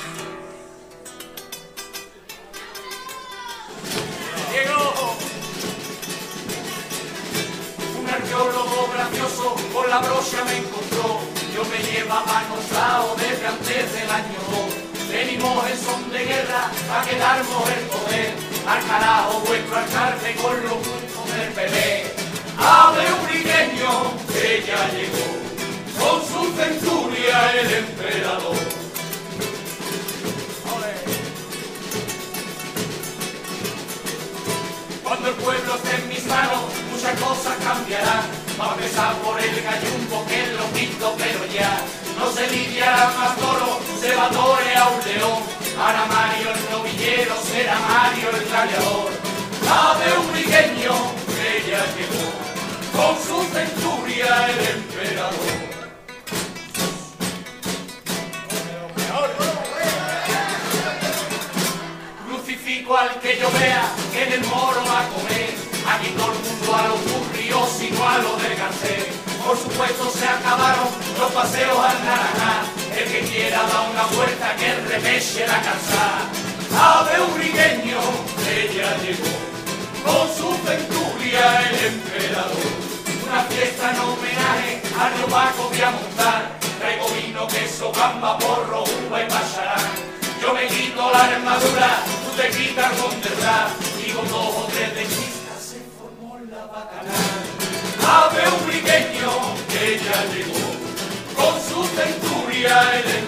Un arqueólogo gracioso con la brocha me encontró. Yo me llevaba acostado desde antes del año 2. Venimos en son de guerra a quedarnos el poder. Al carajo vuestro alcalde con los puntos del PP. Ave uriqueño que ya llegó, con su centuria el emperador. Cuando el pueblo esté en mis manos, muchas cosas cambiarán. Va a empezar por el gallumbo, que es lo quinto, pero ya no se lidiará más toro, se va a torear un león. Ahora Mario el novillero, será Mario el gladiador. Ave uriqueño que ya llegó, con su centuria el emperador. Crucifico al que yo vea que en el moro va a comer. Aquí todo el mundo a los burrios, sino a los del Garcés. Por supuesto se acabaron los paseos al Naranjá. El que quiera dar una vuelta que remeche la calzada. Ave uriqueño que ya llegó, con su centuria el emperador. Una fiesta en homenaje a Río Paco voy a montar. Traigo vino, queso, gamba, porro, uva y pacharán. Yo me quito la armadura, tú te quitas con verdad. Y con 2 o 3 de chistas se formó la bacanal. Ave uriqueño que ya llegó, con su centuria el